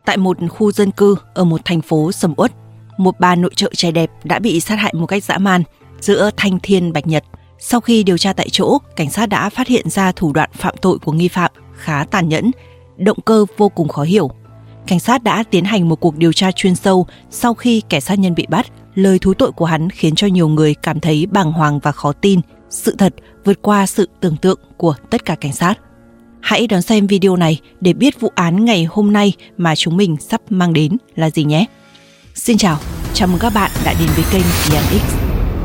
Tại một khu dân cư ở một thành phố sầm uất, một bà nội trợ trẻ đẹp đã bị sát hại một cách dã man giữa thanh thiên bạch nhật. Sau khi điều tra tại chỗ, cảnh sát đã phát hiện ra thủ đoạn phạm tội của nghi phạm khá tàn nhẫn, động cơ vô cùng khó hiểu. Cảnh sát đã tiến hành một cuộc điều tra chuyên sâu. Sau khi kẻ sát nhân bị bắt, lời thú tội của hắn khiến cho nhiều người cảm thấy bàng hoàng và khó tin. Sự thật vượt qua sự tưởng tượng của tất cả cảnh sát. Hãy đón xem video này để biết vụ án ngày hôm nay mà chúng mình sắp mang đến là gì nhé. Xin chào, chào mừng các bạn đã đến với kênh Ian X.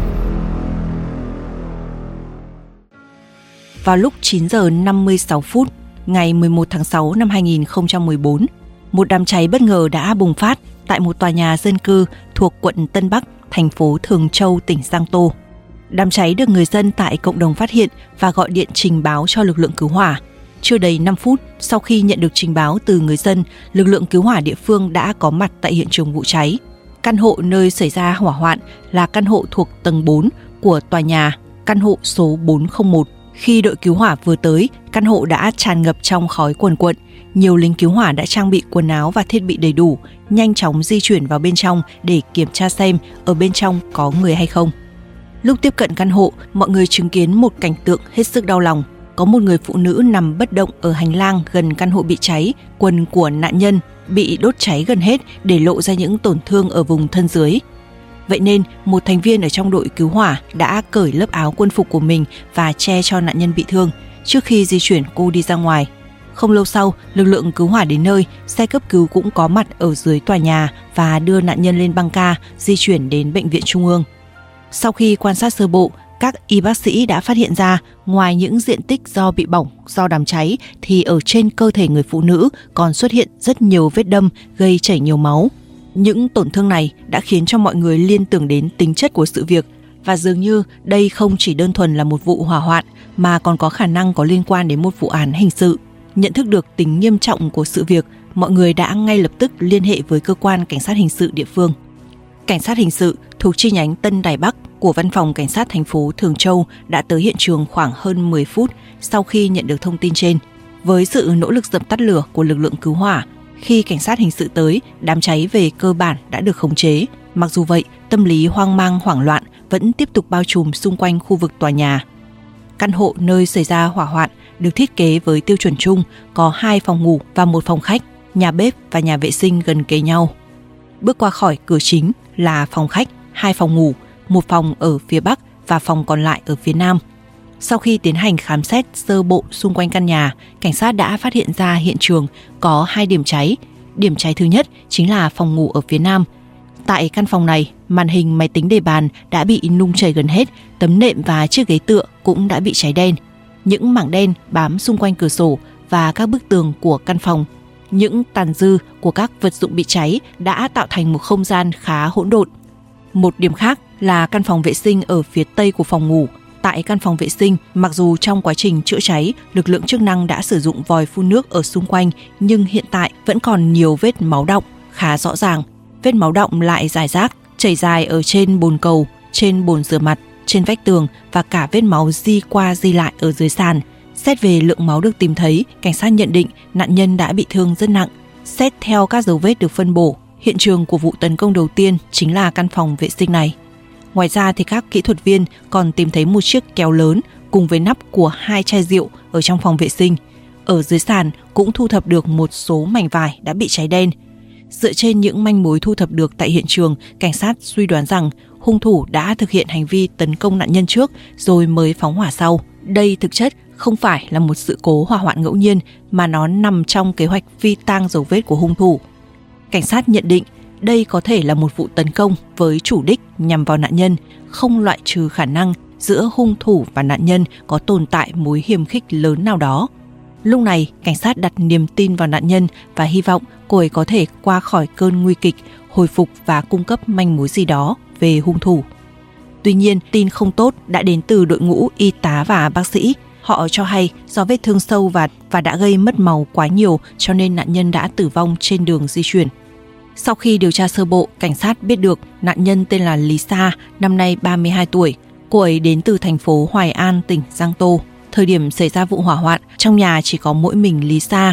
Vào lúc 9 giờ 56 phút ngày 11 tháng 6 năm 2014, một đám cháy bất ngờ đã bùng phát tại một tòa nhà dân cư thuộc quận Tân Bắc, thành phố Thường Châu, tỉnh Giang Tô. Đám cháy được người dân tại cộng đồng phát hiện và gọi điện trình báo cho lực lượng cứu hỏa. Chưa đầy 5 phút sau khi nhận được trình báo từ người dân, lực lượng cứu hỏa địa phương đã có mặt tại hiện trường vụ cháy. Căn hộ nơi xảy ra hỏa hoạn là căn hộ thuộc tầng 4 của tòa nhà, căn hộ số 401. Khi đội cứu hỏa vừa tới, căn hộ đã tràn ngập trong khói quần quận. Nhiều lính cứu hỏa đã trang bị quần áo và thiết bị đầy đủ, nhanh chóng di chuyển vào bên trong để kiểm tra xem ở bên trong có người hay không. Lúc tiếp cận căn hộ, mọi người chứng kiến một cảnh tượng hết sức đau lòng. Có một người phụ nữ nằm bất động ở hành lang gần căn hộ bị cháy, quần của nạn nhân bị đốt cháy gần hết để lộ ra những tổn thương ở vùng thân dưới. Vậy nên, một thành viên ở trong đội cứu hỏa đã cởi lớp áo quân phục của mình và che cho nạn nhân bị thương trước khi di chuyển cô đi ra ngoài. Không lâu sau, lực lượng cứu hỏa đến nơi, xe cấp cứu cũng có mặt ở dưới tòa nhà và đưa nạn nhân lên băng ca, di chuyển đến bệnh viện trung ương. Sau khi quan sát sơ bộ, các y bác sĩ đã phát hiện ra ngoài những diện tích do bị bỏng do đám cháy thì ở trên cơ thể người phụ nữ còn xuất hiện rất nhiều vết đâm gây chảy nhiều máu. Những tổn thương này đã khiến cho mọi người liên tưởng đến tính chất của sự việc và dường như đây không chỉ đơn thuần là một vụ hỏa hoạn mà còn có khả năng có liên quan đến một vụ án hình sự. Nhận thức được tính nghiêm trọng của sự việc, mọi người đã ngay lập tức liên hệ với cơ quan cảnh sát hình sự địa phương. Cảnh sát hình sự thuộc chi nhánh Tân Đài Bắc của Văn phòng Cảnh sát thành phố Thường Châu đã tới hiện trường khoảng hơn 10 phút sau khi nhận được thông tin trên. Với sự nỗ lực dập tắt lửa của lực lượng cứu hỏa, khi cảnh sát hình sự tới, đám cháy về cơ bản đã được khống chế. Mặc dù vậy, tâm lý hoang mang hoảng loạn vẫn tiếp tục bao trùm xung quanh khu vực tòa nhà. Căn hộ nơi xảy ra hỏa hoạn được thiết kế với tiêu chuẩn chung, có 2 phòng ngủ và 1 phòng khách, nhà bếp và nhà vệ sinh gần kề nhau. Bước qua khỏi cửa chính là phòng khách, 2 phòng ngủ, 1 phòng ở phía bắc và phòng còn lại ở phía nam. Sau khi tiến hành khám xét sơ bộ xung quanh căn nhà, cảnh sát đã phát hiện ra hiện trường có 2 điểm cháy. Điểm cháy thứ nhất chính là phòng ngủ ở phía nam. Tại căn phòng này, màn hình máy tính đề bàn đã bị nung chảy gần hết, tấm nệm và chiếc ghế tựa cũng đã bị cháy đen. Những mảng đen bám xung quanh cửa sổ và các bức tường của căn phòng. Những tàn dư của các vật dụng bị cháy đã tạo thành một không gian khá hỗn độn. Một điểm khác là căn phòng vệ sinh ở phía tây của phòng ngủ. Tại căn phòng vệ sinh, mặc dù trong quá trình chữa cháy, lực lượng chức năng đã sử dụng vòi phun nước ở xung quanh, nhưng hiện tại vẫn còn nhiều vết máu đọng khá rõ ràng. Vết máu đọng lại rải rác, chảy dài ở trên bồn cầu, trên bồn rửa mặt, trên vách tường và cả vết máu di qua di lại ở dưới sàn. Xét về lượng máu được tìm thấy, cảnh sát nhận định nạn nhân đã bị thương rất nặng. Xét theo các dấu vết được phân bổ, hiện trường của vụ tấn công đầu tiên chính là căn phòng vệ sinh này. Ngoài ra thì các kỹ thuật viên còn tìm thấy một chiếc kéo lớn cùng với nắp của 2 chai rượu ở trong phòng vệ sinh. Ở dưới sàn cũng thu thập được một số mảnh vải đã bị cháy đen. Dựa trên những manh mối thu thập được tại hiện trường, cảnh sát suy đoán rằng hung thủ đã thực hiện hành vi tấn công nạn nhân trước rồi mới phóng hỏa sau. Đây thực chất không phải là một sự cố hỏa hoạn ngẫu nhiên mà nó nằm trong kế hoạch phi tang dấu vết của hung thủ. Cảnh sát nhận định đây có thể là một vụ tấn công với chủ đích nhằm vào nạn nhân, không loại trừ khả năng giữa hung thủ và nạn nhân có tồn tại mối hiềm khích lớn nào đó. Lúc này, cảnh sát đặt niềm tin vào nạn nhân và hy vọng cô ấy có thể qua khỏi cơn nguy kịch, hồi phục và cung cấp manh mối gì đó về hung thủ. Tuy nhiên, tin không tốt đã đến từ đội ngũ y tá và bác sĩ. Họ cho hay do vết thương sâu và đã gây mất máu quá nhiều cho nên nạn nhân đã tử vong trên đường di chuyển. Sau khi điều tra sơ bộ, cảnh sát biết được nạn nhân tên là Lý Sa, năm nay 32 tuổi. Cô ấy đến từ thành phố Hoài An, tỉnh Giang Tô. Thời điểm xảy ra vụ hỏa hoạn, trong nhà chỉ có mỗi mình Lý Sa.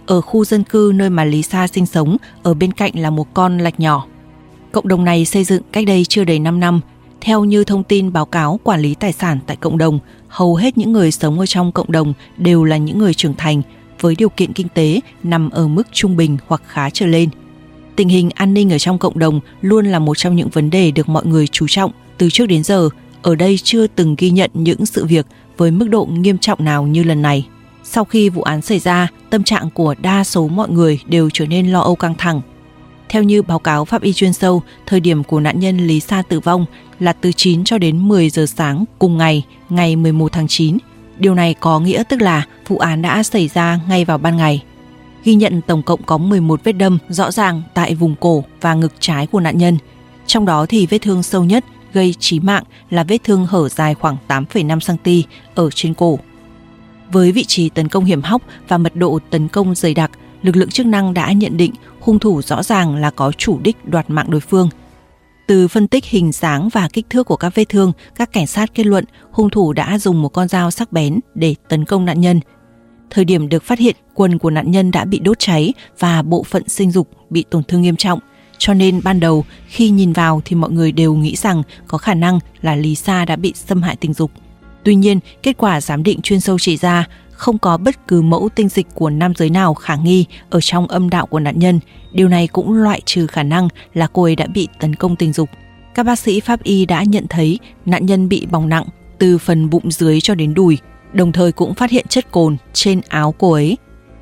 ở khu dân cư nơi mà Lisa sinh sống, ở bên cạnh là một con lạch nhỏ. Cộng đồng này xây dựng cách đây chưa đầy 5 năm. Theo như thông tin báo cáo quản lý tài sản tại cộng đồng, hầu hết những người sống ở trong cộng đồng đều là những người trưởng thành với điều kiện kinh tế nằm ở mức trung bình hoặc khá trở lên. Tình hình an ninh ở trong cộng đồng luôn là một trong những vấn đề được mọi người chú trọng. Từ trước đến giờ, ở đây chưa từng ghi nhận những sự việc với mức độ nghiêm trọng nào như lần này. Sau khi vụ án xảy ra, tâm trạng của đa số mọi người đều trở nên lo âu căng thẳng. Theo như báo cáo pháp y chuyên sâu, thời điểm của nạn nhân Lisa tử vong là từ 9 cho đến 10 giờ sáng cùng ngày 11 tháng 9. Điều này có nghĩa tức là vụ án đã xảy ra ngay vào ban ngày. Ghi nhận tổng cộng có 11 vết đâm rõ ràng tại vùng cổ và ngực trái của nạn nhân. Trong đó thì vết thương sâu nhất gây chí mạng là vết thương hở dài khoảng 8,5 cm ở trên cổ. Với vị trí tấn công hiểm hóc và mật độ tấn công dày đặc, lực lượng chức năng đã nhận định hung thủ rõ ràng là có chủ đích đoạt mạng đối phương. Từ phân tích hình dáng và kích thước của các vết thương, các cảnh sát kết luận hung thủ đã dùng một con dao sắc bén để tấn công nạn nhân. Thời điểm được phát hiện, quần của nạn nhân đã bị đốt cháy và bộ phận sinh dục bị tổn thương nghiêm trọng. Cho nên ban đầu khi nhìn vào thì mọi người đều nghĩ rằng có khả năng là Lisa đã bị xâm hại tình dục. Tuy nhiên, kết quả giám định chuyên sâu chỉ ra không có bất cứ mẫu tinh dịch của nam giới nào khả nghi ở trong âm đạo của nạn nhân. Điều này cũng loại trừ khả năng là cô ấy đã bị tấn công tình dục. Các bác sĩ pháp y đã nhận thấy nạn nhân bị bỏng nặng từ phần bụng dưới cho đến đùi, đồng thời cũng phát hiện chất cồn trên áo cô ấy.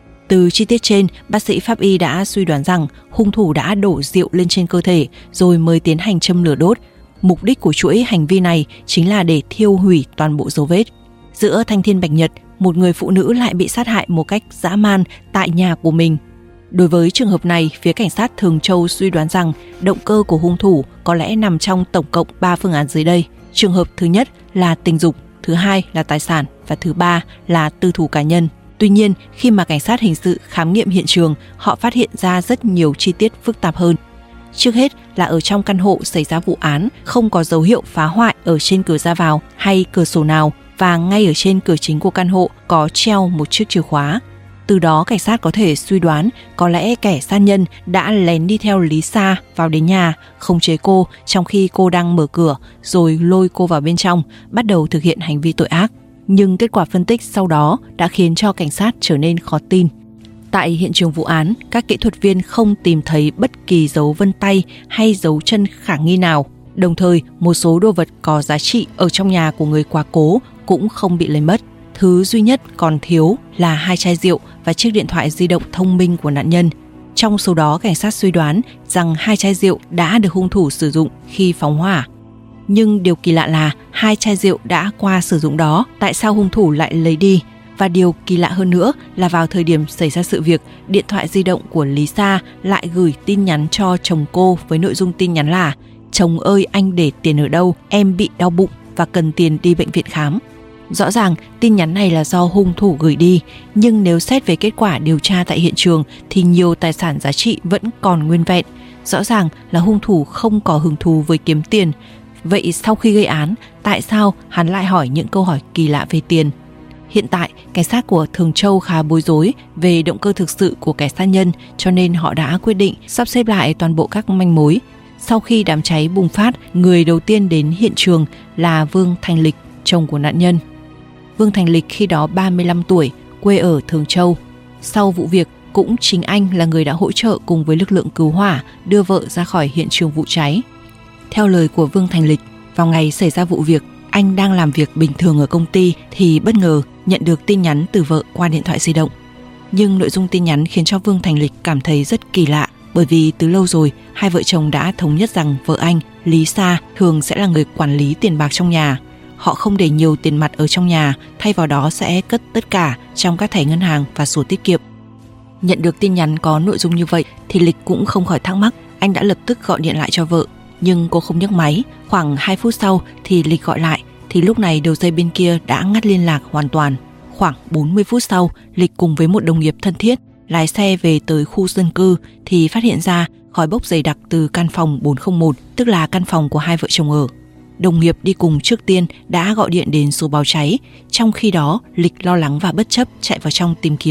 Từ chi tiết trên, bác sĩ pháp y đã suy đoán rằng hung thủ đã đổ rượu lên trên cơ thể rồi mới tiến hành châm lửa đốt. Mục đích của chuỗi hành vi này chính là để thiêu hủy toàn bộ dấu vết. Giữa thanh thiên bạch nhật, một người phụ nữ lại bị sát hại một cách dã man tại nhà của mình. Đối với trường hợp này, phía cảnh sát Thường Châu suy đoán rằng động cơ của hung thủ có lẽ nằm trong tổng cộng 3 phương án dưới đây. Trường hợp thứ nhất là tình dục, thứ hai là tài sản và thứ ba là tư thù cá nhân. Tuy nhiên, khi mà cảnh sát hình sự khám nghiệm hiện trường, họ phát hiện ra rất nhiều chi tiết phức tạp hơn. Trước hết là ở trong căn hộ xảy ra vụ án, không có dấu hiệu phá hoại ở trên cửa ra vào hay cửa sổ nào, và ngay ở trên cửa chính của căn hộ có treo một chiếc chìa khóa. Từ đó cảnh sát có thể suy đoán có lẽ kẻ sát nhân đã lén đi theo Lisa vào đến nhà, khống chế cô trong khi cô đang mở cửa rồi lôi cô vào bên trong, bắt đầu thực hiện hành vi tội ác. Nhưng kết quả phân tích sau đó đã khiến cho cảnh sát trở nên khó tin. Tại hiện trường vụ án, các kỹ thuật viên không tìm thấy bất kỳ dấu vân tay hay dấu chân khả nghi nào. Đồng thời, một số đồ vật có giá trị ở trong nhà của người quá cố cũng không bị lấy mất. Thứ duy nhất còn thiếu là 2 chai rượu và chiếc điện thoại di động thông minh của nạn nhân. Trong số đó, cảnh sát suy đoán rằng 2 chai rượu đã được hung thủ sử dụng khi phóng hỏa. Nhưng điều kỳ lạ là 2 chai rượu đã qua sử dụng đó, tại sao hung thủ lại lấy đi? Và điều kỳ lạ hơn nữa là vào thời điểm xảy ra sự việc, điện thoại di động của Lisa lại gửi tin nhắn cho chồng cô với nội dung tin nhắn là: "Chồng ơi, anh để tiền ở đâu? Em bị đau bụng và cần tiền đi bệnh viện khám." Rõ ràng tin nhắn này là do hung thủ gửi đi, nhưng nếu xét về kết quả điều tra tại hiện trường thì nhiều tài sản giá trị vẫn còn nguyên vẹn. Rõ ràng là hung thủ không có hứng thú với kiếm tiền. Vậy sau khi gây án, tại sao hắn lại hỏi những câu hỏi kỳ lạ về tiền? Hiện tại, cảnh sát của Thường Châu khá bối rối về động cơ thực sự của kẻ sát nhân, cho nên họ đã quyết định sắp xếp lại toàn bộ các manh mối. Sau khi đám cháy bùng phát, người đầu tiên đến hiện trường là Vương Thành Lịch, chồng của nạn nhân. Vương Thành Lịch khi đó 35 tuổi, quê ở Thường Châu. Sau vụ việc, cũng chính anh là người đã hỗ trợ cùng với lực lượng cứu hỏa đưa vợ ra khỏi hiện trường vụ cháy. Theo lời của Vương Thành Lịch, vào ngày xảy ra vụ việc, anh đang làm việc bình thường ở công ty thì bất ngờ nhận được tin nhắn từ vợ qua điện thoại di động. Nhưng nội dung tin nhắn khiến cho Vương Thành Lịch cảm thấy rất kỳ lạ, bởi vì từ lâu rồi hai vợ chồng đã thống nhất rằng vợ anh, Lisa, thường sẽ là người quản lý tiền bạc trong nhà. Họ không để nhiều tiền mặt ở trong nhà, thay vào đó sẽ cất tất cả trong các thẻ ngân hàng và sổ tiết kiệm. Nhận được tin nhắn có nội dung như vậy thì Lịch cũng không khỏi thắc mắc. Anh đã lập tức gọi điện lại cho vợ, nhưng cô không nhấc máy. Khoảng 2 phút sau thì Lịch gọi lại, thì lúc này đầu dây bên kia đã ngắt liên lạc hoàn toàn. Khoảng 40 phút sau, Lịch cùng với một đồng nghiệp thân thiết lái xe về tới khu dân cư thì phát hiện ra khói bốc dày đặc từ căn phòng 401, tức là căn phòng của hai vợ chồng ở. Đồng nghiệp đi cùng trước tiên đã gọi điện đến số báo cháy. Trong khi đó, Lịch lo lắng và bất chấp chạy vào trong tìm kiếm.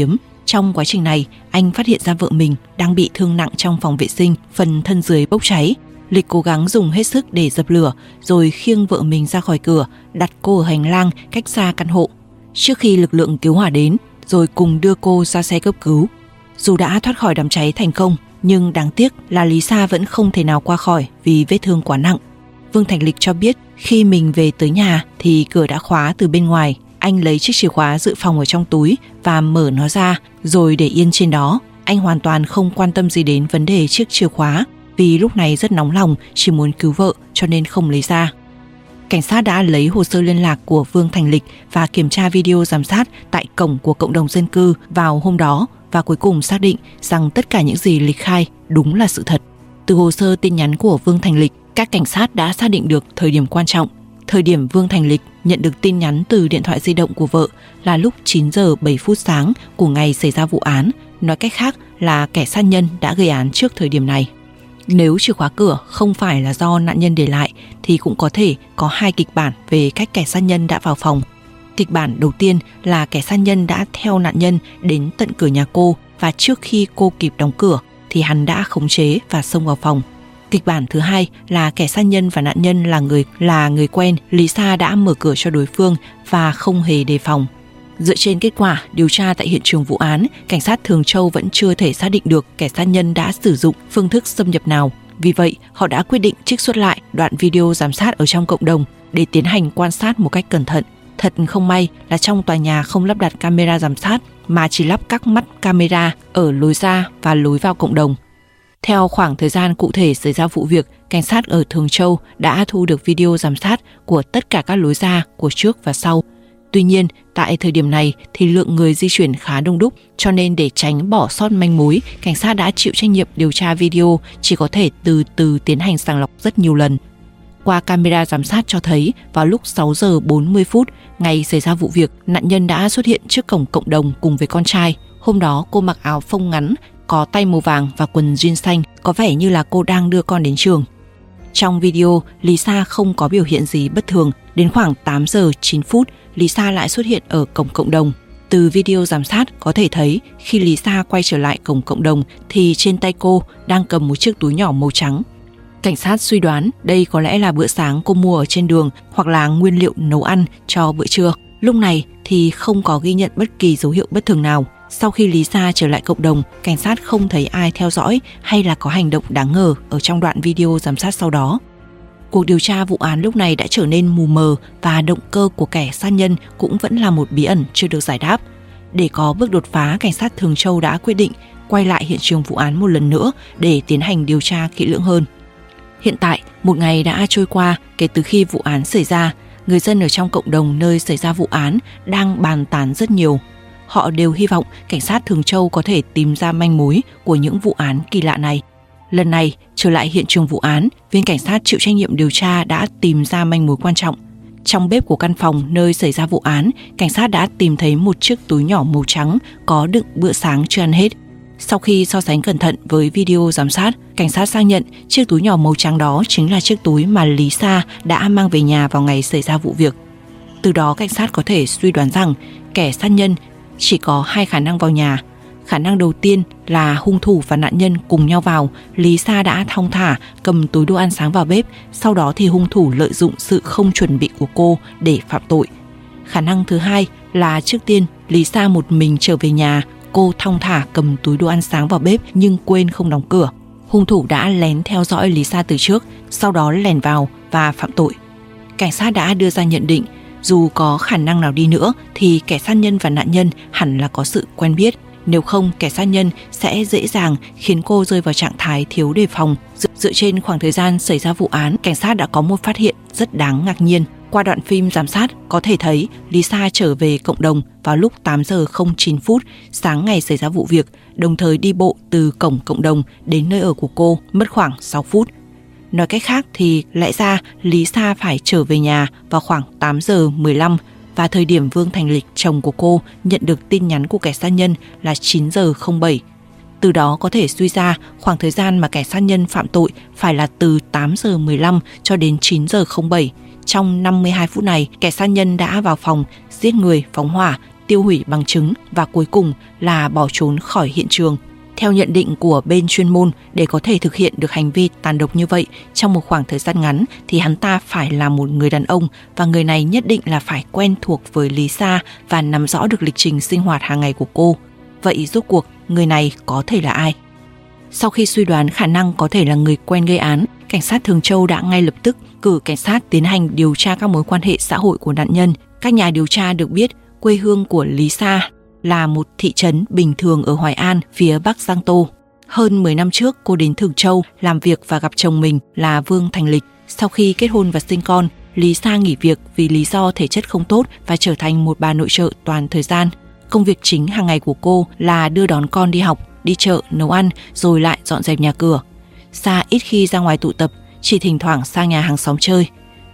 Trong quá trình này, anh phát hiện ra vợ mình đang bị thương nặng trong phòng vệ sinh, phần thân dưới bốc cháy. Lịch cố gắng dùng hết sức để dập lửa, rồi khiêng vợ mình ra khỏi cửa, đặt cô ở hành lang cách xa căn hộ. Trước khi lực lượng cứu hỏa đến, rồi cùng đưa cô ra xe cấp cứu. Dù đã thoát khỏi đám cháy thành công, nhưng đáng tiếc là Lý Sa vẫn không thể nào qua khỏi vì vết thương quá nặng. Vương Thành Lịch cho biết khi mình về tới nhà thì cửa đã khóa từ bên ngoài. Anh lấy chiếc chìa khóa dự phòng ở trong túi và mở nó ra rồi để yên trên đó. Anh hoàn toàn không quan tâm gì đến vấn đề chiếc chìa khóa vì lúc này rất nóng lòng, chỉ muốn cứu vợ cho nên không lấy ra. Cảnh sát đã lấy hồ sơ liên lạc của Vương Thành Lịch và kiểm tra video giám sát tại cổng của cộng đồng dân cư vào hôm đó và cuối cùng xác định rằng tất cả những gì Lịch khai đúng là sự thật. Từ hồ sơ tin nhắn của Vương Thành Lịch, các cảnh sát đã xác định được thời điểm quan trọng. Thời điểm Vương Thành Lịch nhận được tin nhắn từ điện thoại di động của vợ là lúc 9 giờ 7 phút sáng của ngày xảy ra vụ án. Nói cách khác là kẻ sát nhân đã gây án trước thời điểm này. Nếu chìa khóa cửa không phải là do nạn nhân để lại thì cũng có thể có hai kịch bản về cách kẻ sát nhân đã vào phòng. Kịch bản đầu tiên là kẻ sát nhân đã theo nạn nhân đến tận cửa nhà cô và trước khi cô kịp đóng cửa thì hắn đã khống chế và xông vào phòng. Kịch bản thứ hai là kẻ sát nhân và nạn nhân là người quen, Lý Sa đã mở cửa cho đối phương và không hề đề phòng. Dựa trên kết quả điều tra tại hiện trường vụ án, cảnh sát Thường Châu vẫn chưa thể xác định được kẻ sát nhân đã sử dụng phương thức xâm nhập nào. Vì vậy, họ đã quyết định trích xuất lại đoạn video giám sát ở trong cộng đồng để tiến hành quan sát một cách cẩn thận. Thật không may là trong tòa nhà không lắp đặt camera giám sát mà chỉ lắp các mắt camera ở lối ra và lối vào cộng đồng. Theo khoảng thời gian cụ thể xảy ra vụ việc, cảnh sát ở Thường Châu đã thu được video giám sát của tất cả các lối ra của trước và sau. Tuy nhiên, tại thời điểm này thì lượng người di chuyển khá đông đúc, cho nên để tránh bỏ sót manh mối, cảnh sát đã chịu trách nhiệm điều tra video, chỉ có thể từ từ tiến hành sàng lọc rất nhiều lần. Qua camera giám sát cho thấy vào lúc 6 giờ 40 phút ngày xảy ra vụ việc, nạn nhân đã xuất hiện trước cổng cộng đồng cùng với con trai. Hôm đó cô mặc áo phông ngắn, có tay màu vàng và quần jean xanh, có vẻ như là cô đang đưa con đến trường. Trong video, Lý Sa không có biểu hiện gì bất thường. Đến khoảng 8 giờ 9 phút, Lý Sa lại xuất hiện ở cổng cộng đồng. Từ video giám sát có thể thấy khi Lý Sa quay trở lại cổng cộng đồng thì trên tay cô đang cầm một chiếc túi nhỏ màu trắng. Cảnh sát suy đoán đây có lẽ là bữa sáng cô mua ở trên đường hoặc là nguyên liệu nấu ăn cho bữa trưa. Lúc này thì không có ghi nhận bất kỳ dấu hiệu bất thường nào. Sau khi Lý Sa trở lại cộng đồng, cảnh sát không thấy ai theo dõi hay là có hành động đáng ngờ ở trong đoạn video giám sát sau đó. Cuộc điều tra vụ án lúc này đã trở nên mù mờ và động cơ của kẻ sát nhân cũng vẫn là một bí ẩn chưa được giải đáp. Để có bước đột phá, cảnh sát Thường Châu đã quyết định quay lại hiện trường vụ án một lần nữa để tiến hành điều tra kỹ lưỡng hơn. Hiện tại, một ngày đã trôi qua kể từ khi vụ án xảy ra. Người dân ở trong cộng đồng nơi xảy ra vụ án đang bàn tán rất nhiều. Họ đều hy vọng cảnh sát Thường Châu có thể tìm ra manh mối của những vụ án kỳ lạ này. Lần này, trở lại hiện trường vụ án, viên cảnh sát chịu trách nhiệm điều tra đã tìm ra manh mối quan trọng. Trong bếp của căn phòng nơi xảy ra vụ án, cảnh sát đã tìm thấy một chiếc túi nhỏ màu trắng có đựng bữa sáng chưa ăn hết. Sau khi so sánh cẩn thận với video giám sát, cảnh sát xác nhận chiếc túi nhỏ màu trắng đó chính là chiếc túi mà Lý Sa đã mang về nhà vào ngày xảy ra vụ việc. Từ đó, cảnh sát có thể suy đoán rằng kẻ sát nhân chỉ có hai khả năng vào nhà. Khả năng đầu tiên là hung thủ và nạn nhân cùng nhau vào, Lý Sa đã thong thả cầm túi đồ ăn sáng vào bếp, sau đó thì hung thủ lợi dụng sự không chuẩn bị của cô để phạm tội. Khả năng thứ hai là trước tiên Lý Sa một mình trở về nhà, cô thong thả cầm túi đồ ăn sáng vào bếp nhưng quên không đóng cửa. Hung thủ đã lén theo dõi Lý Sa từ trước, sau đó lẻn vào và phạm tội. Cảnh sát đã đưa ra nhận định dù có khả năng nào đi nữa thì kẻ sát nhân và nạn nhân hẳn là có sự quen biết. Nếu không, kẻ sát nhân sẽ dễ dàng khiến cô rơi vào trạng thái thiếu đề phòng. Dựa trên khoảng thời gian xảy ra vụ án, cảnh sát đã có một phát hiện rất đáng ngạc nhiên. Qua đoạn phim giám sát có thể thấy Lý Sa trở về cộng đồng vào lúc 8 giờ 09 phút sáng ngày xảy ra vụ việc, đồng thời đi bộ từ cổng cộng đồng đến nơi ở của cô mất khoảng 6 phút. Nói cách khác thì lẽ ra Lý Sa phải trở về nhà vào khoảng 8 giờ 15 và thời điểm Vương Thành Lịch, chồng của cô, nhận được tin nhắn của kẻ sát nhân là 9 giờ 07. Từ đó có thể suy ra khoảng thời gian mà kẻ sát nhân phạm tội phải là từ 8 giờ 15 cho đến 9 giờ 07. Trong 52 phút này, kẻ sát nhân đã vào phòng, giết người, phóng hỏa, tiêu hủy bằng chứng và cuối cùng là bỏ trốn khỏi hiện trường. Theo nhận định của bên chuyên môn, để có thể thực hiện được hành vi tàn độc như vậy trong một khoảng thời gian ngắn thì hắn ta phải là một người đàn ông, và người này nhất định là phải quen thuộc với Lisa và nắm rõ được lịch trình sinh hoạt hàng ngày của cô. Vậy rốt cuộc người này có thể là ai? Sau khi suy đoán khả năng có thể là người quen gây án, cảnh sát Thường Châu đã ngay lập tức cử cảnh sát tiến hành điều tra các mối quan hệ xã hội của nạn nhân. Các nhà điều tra được biết quê hương của Lisa là một thị trấn bình thường ở Hoài An, phía Bắc Giang Tô. Hơn 10 năm trước, cô đến Thường Châu làm việc và gặp chồng mình là Vương Thành Lịch. Sau khi kết hôn và sinh con, Lisa nghỉ việc vì lý do thể chất không tốt và trở thành một bà nội trợ toàn thời gian. Công việc chính hàng ngày của cô là đưa đón con đi học, đi chợ, nấu ăn, rồi lại dọn dẹp nhà cửa. Sa ít khi ra ngoài tụ tập, chỉ thỉnh thoảng sang nhà hàng xóm chơi.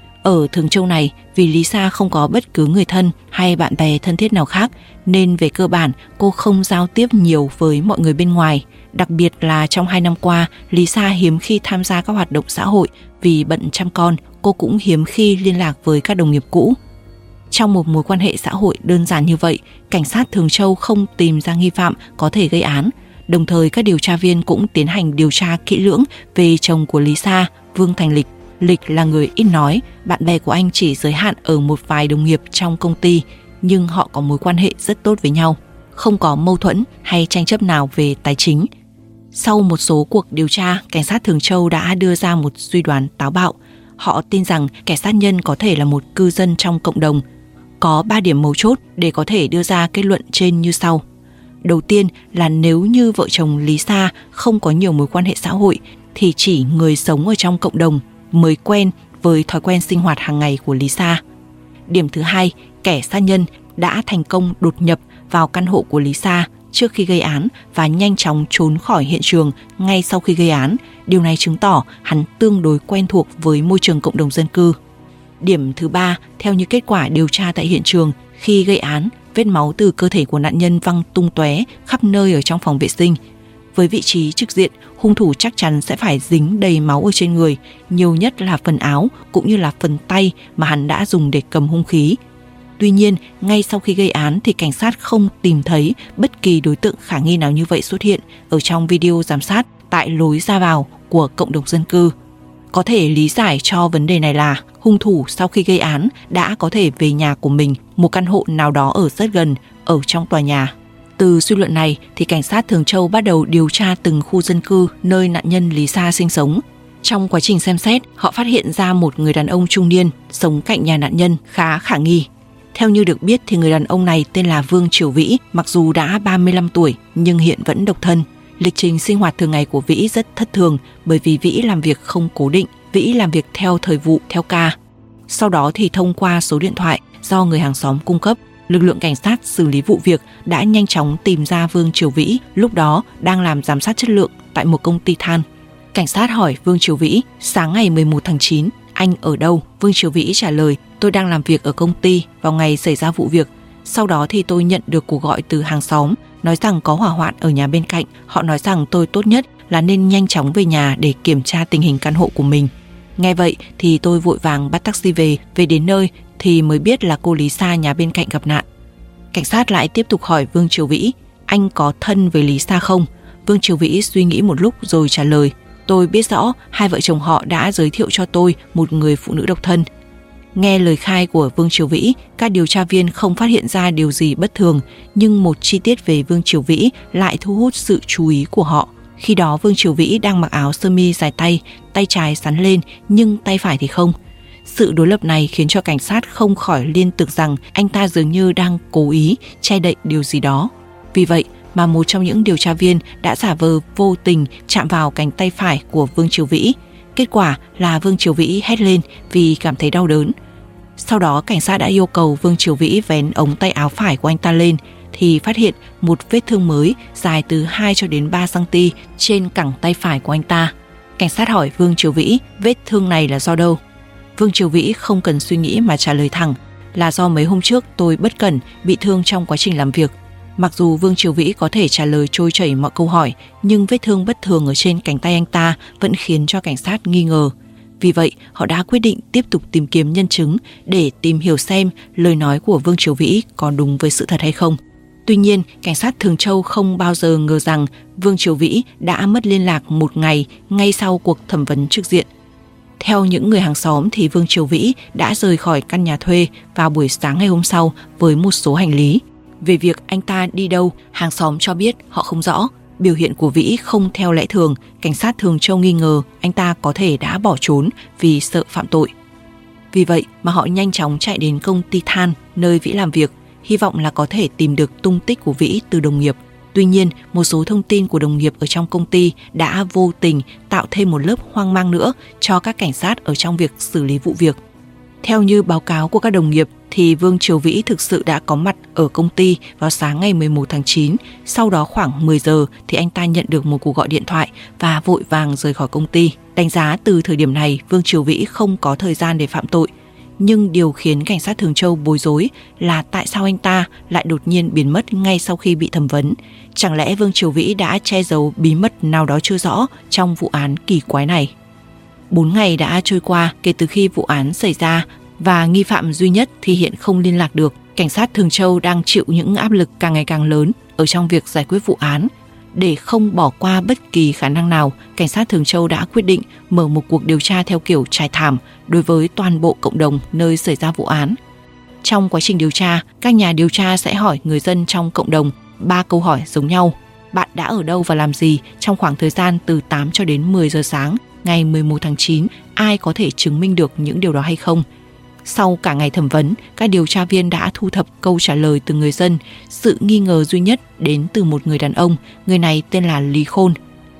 Ở Thường Châu này, vì Lisa không có bất cứ người thân hay bạn bè thân thiết nào khác, nên về cơ bản cô không giao tiếp nhiều với mọi người bên ngoài. Đặc biệt là trong 2 năm qua, Lisa hiếm khi tham gia các hoạt động xã hội vì bận chăm con, cô cũng hiếm khi liên lạc với các đồng nghiệp cũ. Trong một mối quan hệ xã hội đơn giản như vậy, cảnh sát Thường Châu không tìm ra nghi phạm có thể gây án. Đồng thời các điều tra viên cũng tiến hành điều tra kỹ lưỡng về chồng của Lisa, Vương Thành Lịch. Lịch là người ít nói, bạn bè của anh chỉ giới hạn ở một vài đồng nghiệp trong công ty, nhưng họ có mối quan hệ rất tốt với nhau, không có mâu thuẫn hay tranh chấp nào về tài chính. Sau một số cuộc điều tra, cảnh sát Thường Châu đã đưa ra một suy đoán táo bạo. Họ tin rằng kẻ sát nhân có thể là một cư dân trong cộng đồng. Có 3 điểm mấu chốt để có thể đưa ra kết luận trên như sau. Đầu tiên là nếu như vợ chồng Lisa không có nhiều mối quan hệ xã hội thì chỉ người sống ở trong cộng đồng mới quen với thói quen sinh hoạt hàng ngày của Lisa. Điểm thứ hai, kẻ sát nhân đã thành công đột nhập vào căn hộ của Lisa trước khi gây án và nhanh chóng trốn khỏi hiện trường ngay sau khi gây án. Điều này chứng tỏ hắn tương đối quen thuộc với môi trường cộng đồng dân cư. Điểm thứ ba, theo như kết quả điều tra tại hiện trường, khi gây án, vết máu từ cơ thể của nạn nhân văng tung tóe khắp nơi ở trong phòng vệ sinh. Với vị trí trực diện, hung thủ chắc chắn sẽ phải dính đầy máu ở trên người, nhiều nhất là phần áo cũng như là phần tay mà hắn đã dùng để cầm hung khí. Tuy nhiên, ngay sau khi gây án thì cảnh sát không tìm thấy bất kỳ đối tượng khả nghi nào như vậy xuất hiện ở trong video giám sát tại lối ra vào của cộng đồng dân cư. Có thể lý giải cho vấn đề này là hung thủ sau khi gây án đã có thể về nhà của mình, một căn hộ nào đó ở rất gần, ở trong tòa nhà. Từ suy luận này thì cảnh sát Thường Châu bắt đầu điều tra từng khu dân cư nơi nạn nhân Lisa sinh sống. Trong quá trình xem xét, họ phát hiện ra một người đàn ông trung niên sống cạnh nhà nạn nhân khá khả nghi. Theo như được biết thì người đàn ông này tên là Vương Triều Vĩ, mặc dù đã 35 tuổi nhưng hiện vẫn độc thân. Lịch trình sinh hoạt thường ngày của Vĩ rất thất thường bởi vì Vĩ làm việc không cố định, Vĩ làm việc theo thời vụ, theo ca. Sau đó thì thông qua số điện thoại do người hàng xóm cung cấp, lực lượng cảnh sát xử lý vụ việc đã nhanh chóng tìm ra Vương Triều Vĩ lúc đó đang làm giám sát chất lượng tại một công ty than. Cảnh sát hỏi Vương Triều Vĩ, sáng ngày 11 tháng 9, anh ở đâu? Vương Triều Vĩ trả lời, tôi đang làm việc ở công ty vào ngày xảy ra vụ việc. Sau đó thì tôi nhận được cuộc gọi từ hàng xóm, nói rằng có hỏa hoạn ở nhà bên cạnh. Họ nói rằng tôi tốt nhất là nên nhanh chóng về nhà để kiểm tra tình hình căn hộ của mình. Nghe vậy thì tôi vội vàng bắt taxi về đến nơi thì mới biết là cô Lisa nhà bên cạnh gặp nạn. Cảnh sát lại tiếp tục hỏi Vương Triều Vĩ, anh có thân với Lisa không? Vương Triều Vĩ suy nghĩ một lúc rồi trả lời, tôi biết rõ hai vợ chồng họ đã giới thiệu cho tôi một người phụ nữ độc thân. Nghe lời khai của Vương Triều Vĩ, các điều tra viên không phát hiện ra điều gì bất thường, nhưng một chi tiết về Vương Triều Vĩ lại thu hút sự chú ý của họ. Khi đó Vương Triều Vĩ đang mặc áo sơ mi dài tay, tay trái xắn lên nhưng tay phải thì không. Sự đối lập này khiến cho cảnh sát không khỏi liên tưởng rằng anh ta dường như đang cố ý che đậy điều gì đó. Vì vậy mà một trong những điều tra viên đã giả vờ vô tình chạm vào cánh tay phải của Vương Triều Vĩ. Kết quả là Vương Triều Vĩ hét lên vì cảm thấy đau đớn. Sau đó cảnh sát đã yêu cầu Vương Triều Vĩ vén ống tay áo phải của anh ta lên thì phát hiện một vết thương mới dài từ 2 cho đến 3 cm trên cẳng tay phải của anh ta. Cảnh sát hỏi Vương Triều Vĩ vết thương này là do đâu? Vương Triều Vĩ không cần suy nghĩ mà trả lời thẳng là do mấy hôm trước tôi bất cẩn bị thương trong quá trình làm việc. Mặc dù Vương Triều Vĩ có thể trả lời trôi chảy mọi câu hỏi, nhưng vết thương bất thường ở trên cánh tay anh ta vẫn khiến cho cảnh sát nghi ngờ. Vì vậy, họ đã quyết định tiếp tục tìm kiếm nhân chứng để tìm hiểu xem lời nói của Vương Triều Vĩ có đúng với sự thật hay không. Tuy nhiên, cảnh sát Thường Châu không bao giờ ngờ rằng Vương Triều Vĩ đã mất liên lạc một ngày ngay sau cuộc thẩm vấn trực diện. Theo những người hàng xóm thì Vương Triều Vĩ đã rời khỏi căn nhà thuê vào buổi sáng ngày hôm sau với một số hành lý. Về việc anh ta đi đâu, hàng xóm cho biết họ không rõ. Biểu hiện của Vĩ không theo lẽ thường, cảnh sát Thường Châu nghi ngờ anh ta có thể đã bỏ trốn vì sợ phạm tội. Vì vậy mà họ nhanh chóng chạy đến công ty than nơi Vĩ làm việc, hy vọng là có thể tìm được tung tích của Vĩ từ đồng nghiệp. Tuy nhiên, một số thông tin của đồng nghiệp ở trong công ty đã vô tình tạo thêm một lớp hoang mang nữa cho các cảnh sát ở trong việc xử lý vụ việc. Theo như báo cáo của các đồng nghiệp thì Vương Triều Vĩ thực sự đã có mặt ở công ty vào sáng ngày 11 tháng 9. Sau đó khoảng 10 giờ thì anh ta nhận được một cuộc gọi điện thoại và vội vàng rời khỏi công ty. Đánh giá từ thời điểm này, Vương Triều Vĩ không có thời gian để phạm tội. Nhưng điều khiến cảnh sát Thường Châu bối rối là tại sao anh ta lại đột nhiên biến mất ngay sau khi bị thẩm vấn. Chẳng lẽ Vương Triều Vĩ đã che giấu bí mật nào đó chưa rõ trong vụ án kỳ quái này? 4 ngày đã trôi qua kể từ khi vụ án xảy ra và nghi phạm duy nhất thì hiện không liên lạc được. Cảnh sát Thường Châu đang chịu những áp lực càng ngày càng lớn ở trong việc giải quyết vụ án. Để không bỏ qua bất kỳ khả năng nào, cảnh sát Thường Châu đã quyết định mở một cuộc điều tra theo kiểu trải thảm đối với toàn bộ cộng đồng nơi xảy ra vụ án. Trong quá trình điều tra, các nhà điều tra sẽ hỏi người dân trong cộng đồng 3 câu hỏi giống nhau. Bạn đã ở đâu và làm gì trong khoảng thời gian từ 8 cho đến 10 giờ sáng ngày 11 tháng 9? Ai có thể chứng minh được những điều đó hay không? Sau cả ngày thẩm vấn, các điều tra viên đã thu thập câu trả lời từ người dân. Sự nghi ngờ duy nhất đến từ một người đàn ông, người này tên là Lý Khôn.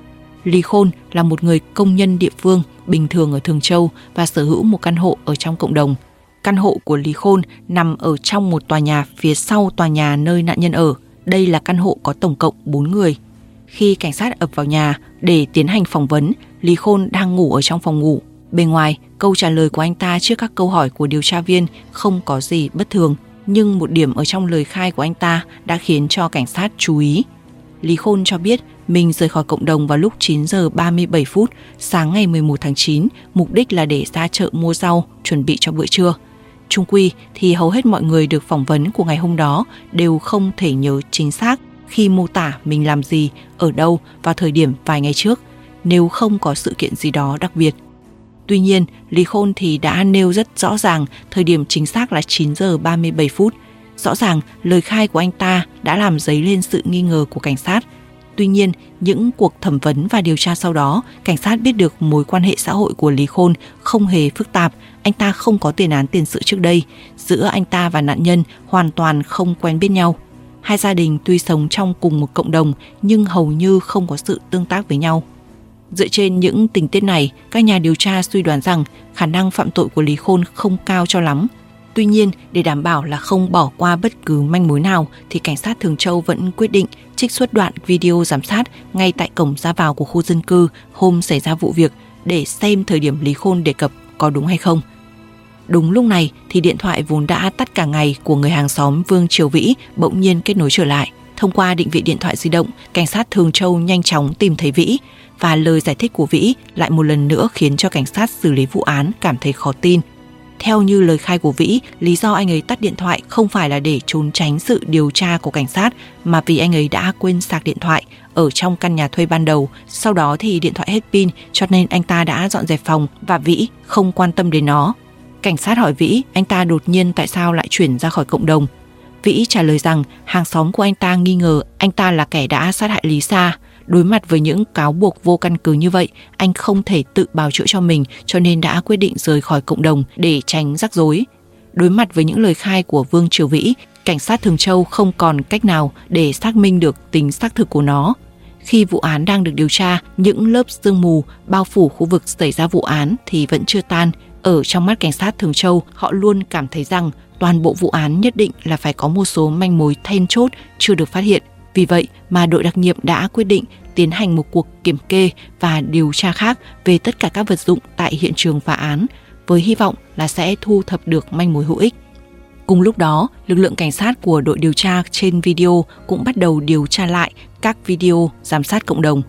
Lý Khôn là một người công nhân địa phương bình thường ở Thường Châu và sở hữu một căn hộ ở trong cộng đồng. Căn hộ của Lý Khôn nằm ở trong một tòa nhà phía sau tòa nhà nơi nạn nhân ở. Đây là căn hộ có tổng cộng 4 người. Khi cảnh sát ập vào nhà để tiến hành phỏng vấn, Lý Khôn đang ngủ ở trong phòng ngủ. Bên ngoài, câu trả lời của anh ta trước các câu hỏi của điều tra viên không có gì bất thường, nhưng một điểm ở trong lời khai của anh ta đã khiến cho cảnh sát chú ý. Lý Khôn cho biết mình rời khỏi cộng đồng vào lúc 9 giờ 37 phút sáng ngày 11 tháng 9, mục đích là để ra chợ mua rau, chuẩn bị cho bữa trưa. Chung quy thì hầu hết mọi người được phỏng vấn của ngày hôm đó đều không thể nhớ chính xác khi mô tả mình làm gì, ở đâu vào thời điểm vài ngày trước, nếu không có sự kiện gì đó đặc biệt. Tuy nhiên, Lý Khôn thì đã nêu rất rõ ràng thời điểm chính xác là 9 giờ 37 phút. Rõ ràng, lời khai của anh ta đã làm dấy lên sự nghi ngờ của cảnh sát. Tuy nhiên, những cuộc thẩm vấn và điều tra sau đó, cảnh sát biết được mối quan hệ xã hội của Lý Khôn không hề phức tạp. Anh ta không có tiền án tiền sự trước đây. Giữa anh ta và nạn nhân hoàn toàn không quen biết nhau. Hai gia đình tuy sống trong cùng một cộng đồng nhưng hầu như không có sự tương tác với nhau. Dựa trên những tình tiết này, các nhà điều tra suy đoán rằng khả năng phạm tội của Lý Khôn không cao cho lắm. Tuy nhiên, để đảm bảo là không bỏ qua bất cứ manh mối nào thì cảnh sát Thường Châu vẫn quyết định trích xuất đoạn video giám sát ngay tại cổng ra vào của khu dân cư hôm xảy ra vụ việc để xem thời điểm Lý Khôn đề cập có đúng hay không. Đúng lúc này thì điện thoại vốn đã tắt cả ngày của người hàng xóm Vương Triều Vĩ bỗng nhiên kết nối trở lại. Thông qua định vị điện thoại di động, cảnh sát Thường Châu nhanh chóng tìm thấy Vĩ và lời giải thích của Vĩ lại một lần nữa khiến cho cảnh sát xử lý vụ án cảm thấy khó tin. Theo như lời khai của Vĩ, lý do anh ấy tắt điện thoại không phải là để trốn tránh sự điều tra của cảnh sát mà vì anh ấy đã quên sạc điện thoại ở trong căn nhà thuê ban đầu. Sau đó thì điện thoại hết pin cho nên anh ta đã dọn dẹp phòng và Vĩ không quan tâm đến nó. Cảnh sát hỏi Vĩ anh ta đột nhiên tại sao lại chuyển ra khỏi cộng đồng. Vĩ trả lời rằng hàng xóm của anh ta nghi ngờ anh ta là kẻ đã sát hại Lý Sa. Đối mặt với những cáo buộc vô căn cứ như vậy, anh không thể tự bào chữa cho mình cho nên đã quyết định rời khỏi cộng đồng để tránh rắc rối. Đối mặt với những lời khai của Vương Triều Vĩ, cảnh sát Thường Châu không còn cách nào để xác minh được tính xác thực của nó. Khi vụ án đang được điều tra, những lớp sương mù bao phủ khu vực xảy ra vụ án thì vẫn chưa tan. Ở trong mắt cảnh sát Thường Châu, họ luôn cảm thấy rằng toàn bộ vụ án nhất định là phải có một số manh mối then chốt chưa được phát hiện. Vì vậy mà đội đặc nhiệm đã quyết định tiến hành một cuộc kiểm kê và điều tra khác về tất cả các vật dụng tại hiện trường phá án, với hy vọng là sẽ thu thập được manh mối hữu ích. Cùng lúc đó, lực lượng cảnh sát của đội điều tra trên video cũng bắt đầu điều tra lại các video giám sát cộng đồng.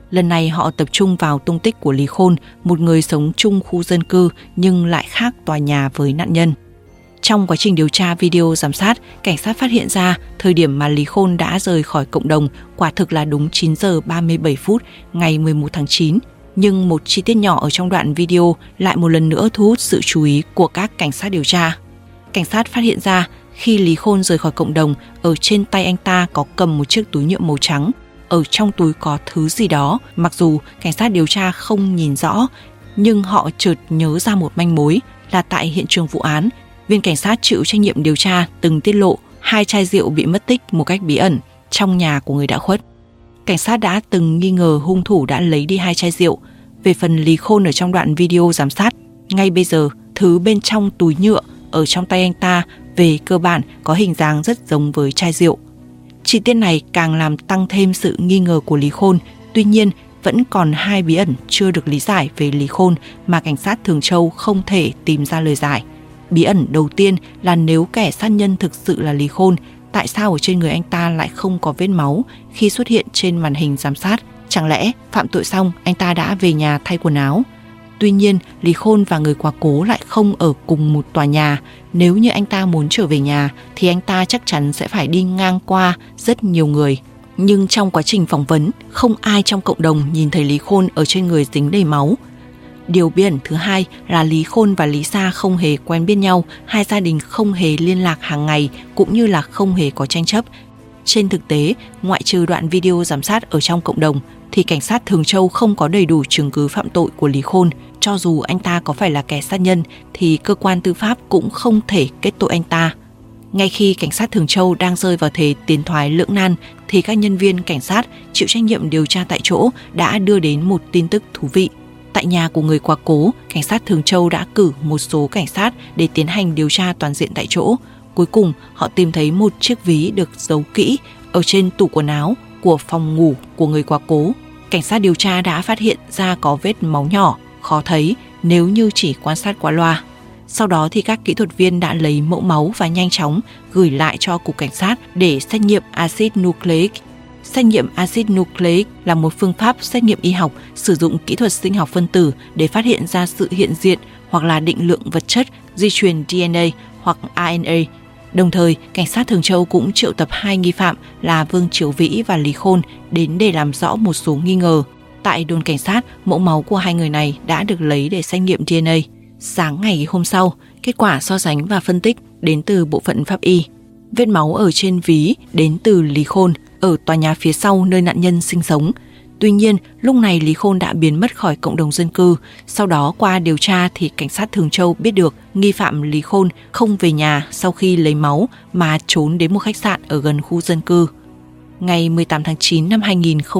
Lần này họ tập trung vào tung tích của Lý Khôn, một người sống chung khu dân cư nhưng lại khác tòa nhà với nạn nhân. Trong quá trình điều tra video giám sát, cảnh sát phát hiện ra thời điểm mà Lý Khôn đã rời khỏi cộng đồng quả thực là đúng 9 giờ 37 phút ngày 11 tháng 9. Nhưng một chi tiết nhỏ ở trong đoạn video lại một lần nữa thu hút sự chú ý của các cảnh sát điều tra. Cảnh sát phát hiện ra khi Lý Khôn rời khỏi cộng đồng, ở trên tay anh ta có cầm một chiếc túi nhựa màu trắng. Ở trong túi có thứ gì đó, mặc dù cảnh sát điều tra không nhìn rõ, nhưng họ chợt nhớ ra một manh mối là tại hiện trường vụ án, viên cảnh sát chịu trách nhiệm điều tra từng tiết lộ 2 chai rượu bị mất tích một cách bí ẩn trong nhà của người đã khuất. Cảnh sát đã từng nghi ngờ hung thủ đã lấy đi 2 chai rượu. Về phần Lý Khôn ở trong đoạn video giám sát, ngay bây giờ, thứ bên trong túi nhựa ở trong tay anh ta về cơ bản có hình dáng rất giống với chai rượu. Chi tiết này càng làm tăng thêm sự nghi ngờ của Lý Khôn. Tuy nhiên, vẫn còn 2 bí ẩn chưa được lý giải về Lý Khôn mà cảnh sát Thường Châu không thể tìm ra lời giải. Bí ẩn đầu tiên là nếu kẻ sát nhân thực sự là Lý Khôn, tại sao ở trên người anh ta lại không có vết máu khi xuất hiện trên màn hình giám sát? Chẳng lẽ phạm tội xong anh ta đã về nhà thay quần áo? Tuy nhiên, Lý Khôn và người quá cố lại không ở cùng một tòa nhà. Nếu như anh ta muốn trở về nhà thì anh ta chắc chắn sẽ phải đi ngang qua rất nhiều người. Nhưng trong quá trình phỏng vấn, không ai trong cộng đồng nhìn thấy Lý Khôn ở trên người dính đầy máu. Điều bí ẩn thứ hai là Lý Khôn và Lý Sa không hề quen biết nhau, hai gia đình không hề liên lạc hàng ngày cũng như là không hề có tranh chấp. Trên thực tế, ngoại trừ đoạn video giám sát ở trong cộng đồng, thì cảnh sát Thường Châu không có đầy đủ chứng cứ phạm tội của Lý Khôn. Cho dù anh ta có phải là kẻ sát nhân thì cơ quan tư pháp cũng không thể kết tội anh ta. Ngay khi cảnh sát Thường Châu đang rơi vào thế tiến thoái lưỡng nan thì các nhân viên cảnh sát chịu trách nhiệm điều tra tại chỗ đã đưa đến một tin tức thú vị. Tại nhà của người quá cố, cảnh sát Thường Châu đã cử một số cảnh sát để tiến hành điều tra toàn diện tại chỗ. Cuối cùng, họ tìm thấy một chiếc ví được giấu kỹ ở trên tủ quần áo của phòng ngủ của người quá cố. Cảnh sát điều tra đã phát hiện ra có vết máu nhỏ, khó thấy nếu như chỉ quan sát qua loa. Sau đó thì các kỹ thuật viên đã lấy mẫu máu và nhanh chóng gửi lại cho cục cảnh sát để xét nghiệm axit nucleic. Xét nghiệm axit nucleic là một phương pháp xét nghiệm y học sử dụng kỹ thuật sinh học phân tử để phát hiện ra sự hiện diện hoặc là định lượng vật chất di truyền DNA hoặc RNA. Đồng thời, cảnh sát Thường Châu cũng triệu tập 2 nghi phạm là Vương Chiếu Vĩ và Lý Khôn đến để làm rõ một số nghi ngờ. Tại đồn cảnh sát, mẫu máu của 2 người này đã được lấy để xét nghiệm DNA. Sáng ngày hôm sau, kết quả so sánh và phân tích đến từ bộ phận pháp y. Vết máu ở trên ví đến từ Lý Khôn ở tòa nhà phía sau nơi nạn nhân sinh sống. Tuy nhiên, lúc này Lý Khôn đã biến mất khỏi cộng đồng dân cư. Sau đó qua điều tra thì cảnh sát Thường Châu biết được nghi phạm Lý Khôn không về nhà sau khi lấy máu mà trốn đến một khách sạn ở gần khu dân cư. Ngày 18 tháng 9 năm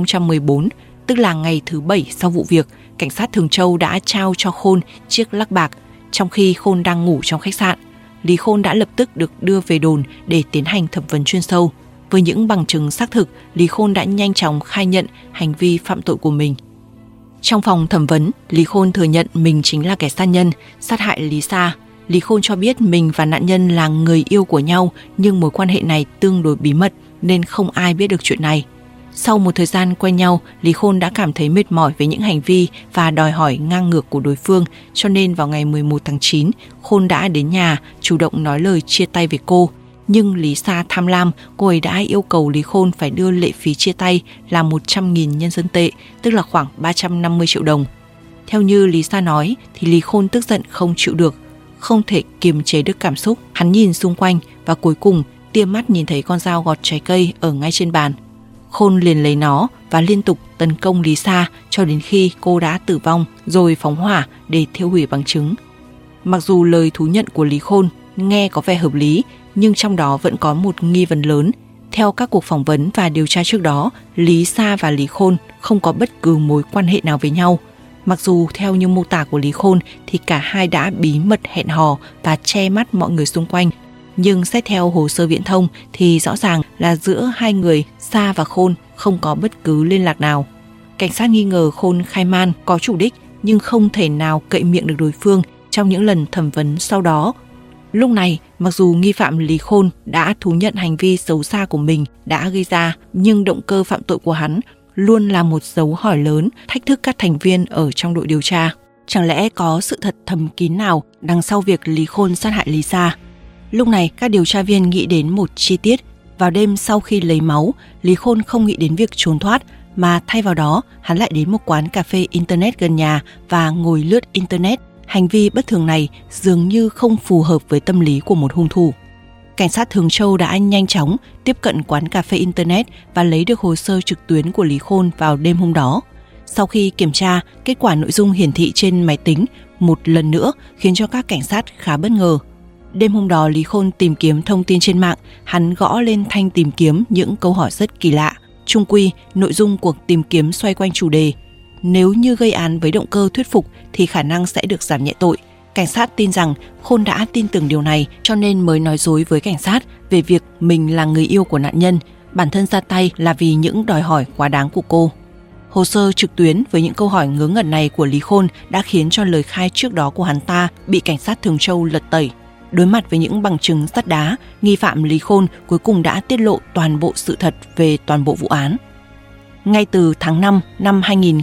2014, tức là ngày thứ 7 sau vụ việc, cảnh sát Thường Châu đã trao cho Khôn chiếc lắc bạc. Trong khi Khôn đang ngủ trong khách sạn, Lý Khôn đã lập tức được đưa về đồn để tiến hành thẩm vấn chuyên sâu. Với những bằng chứng xác thực, Lý Khôn đã nhanh chóng khai nhận hành vi phạm tội của mình. Trong phòng thẩm vấn, Lý Khôn thừa nhận mình chính là kẻ sát nhân, sát hại Lý Sa. Lý Khôn cho biết mình và nạn nhân là người yêu của nhau, nhưng mối quan hệ này tương đối bí mật nên không ai biết được chuyện này. Sau một thời gian quen nhau, Lý Khôn đã cảm thấy mệt mỏi với những hành vi và đòi hỏi ngang ngược của đối phương, cho nên vào ngày 11 tháng 9, Khôn đã đến nhà chủ động nói lời chia tay với cô. Nhưng Lý Sa tham lam, cô ấy đã yêu cầu Lý Khôn phải đưa lệ phí chia tay là 100.000 nhân dân tệ, tức là khoảng 350 triệu đồng. Theo như Lý Sa nói thì Lý Khôn tức giận không chịu được, không thể kiềm chế được cảm xúc. Hắn nhìn xung quanh và cuối cùng tia mắt nhìn thấy con dao gọt trái cây ở ngay trên bàn. Khôn liền lấy nó và liên tục tấn công Lý Sa cho đến khi cô đã tử vong, rồi phóng hỏa để thiêu hủy bằng chứng. Mặc dù lời thú nhận của Lý Khôn nghe có vẻ hợp lý, nhưng trong đó vẫn có một nghi vấn lớn. Theo các cuộc phỏng vấn và điều tra trước đó, Lý Sa và Lý Khôn không có bất cứ mối quan hệ nào với nhau. Mặc dù theo như mô tả của Lý Khôn thì cả hai đã bí mật hẹn hò và che mắt mọi người xung quanh. Nhưng xét theo hồ sơ viễn thông thì rõ ràng là giữa hai người, Sa và Khôn, không có bất cứ liên lạc nào. Cảnh sát nghi ngờ Khôn khai man có chủ đích nhưng không thể nào cậy miệng được đối phương trong những lần thẩm vấn sau đó. Lúc này, mặc dù nghi phạm Lý Khôn đã thú nhận hành vi xấu xa của mình đã gây ra, nhưng động cơ phạm tội của hắn luôn là một dấu hỏi lớn thách thức các thành viên ở trong đội điều tra. Chẳng lẽ có sự thật thầm kín nào đằng sau việc Lý Khôn sát hại Lisa? Lúc này, các điều tra viên nghĩ đến một chi tiết. Vào đêm sau khi lấy máu, Lý Khôn không nghĩ đến việc trốn thoát, mà thay vào đó, hắn lại đến một quán cà phê Internet gần nhà và ngồi lướt Internet. Hành vi bất thường này dường như không phù hợp với tâm lý của một hung thủ. Cảnh sát Thường Châu đã nhanh chóng tiếp cận quán cà phê Internet và lấy được hồ sơ trực tuyến của Lý Khôn vào đêm hôm đó. Sau khi kiểm tra, kết quả nội dung hiển thị trên máy tính một lần nữa khiến cho các cảnh sát khá bất ngờ. Đêm hôm đó, Lý Khôn tìm kiếm thông tin trên mạng, hắn gõ lên thanh tìm kiếm những câu hỏi rất kỳ lạ. Chung quy, nội dung cuộc tìm kiếm xoay quanh chủ đề: nếu như gây án với động cơ thuyết phục thì khả năng sẽ được giảm nhẹ tội. Cảnh sát tin rằng Khôn đã tin tưởng điều này cho nên mới nói dối với cảnh sát về việc mình là người yêu của nạn nhân, bản thân ra tay là vì những đòi hỏi quá đáng của cô. Hồ sơ trực tuyến với những câu hỏi ngớ ngẩn này của Lý Khôn đã khiến cho lời khai trước đó của hắn ta bị cảnh sát Thường Châu lật tẩy. Đối mặt với những bằng chứng sắt đá, nghi phạm Lý Khôn cuối cùng đã tiết lộ toàn bộ sự thật về toàn bộ vụ án. Ngay từ tháng 5 năm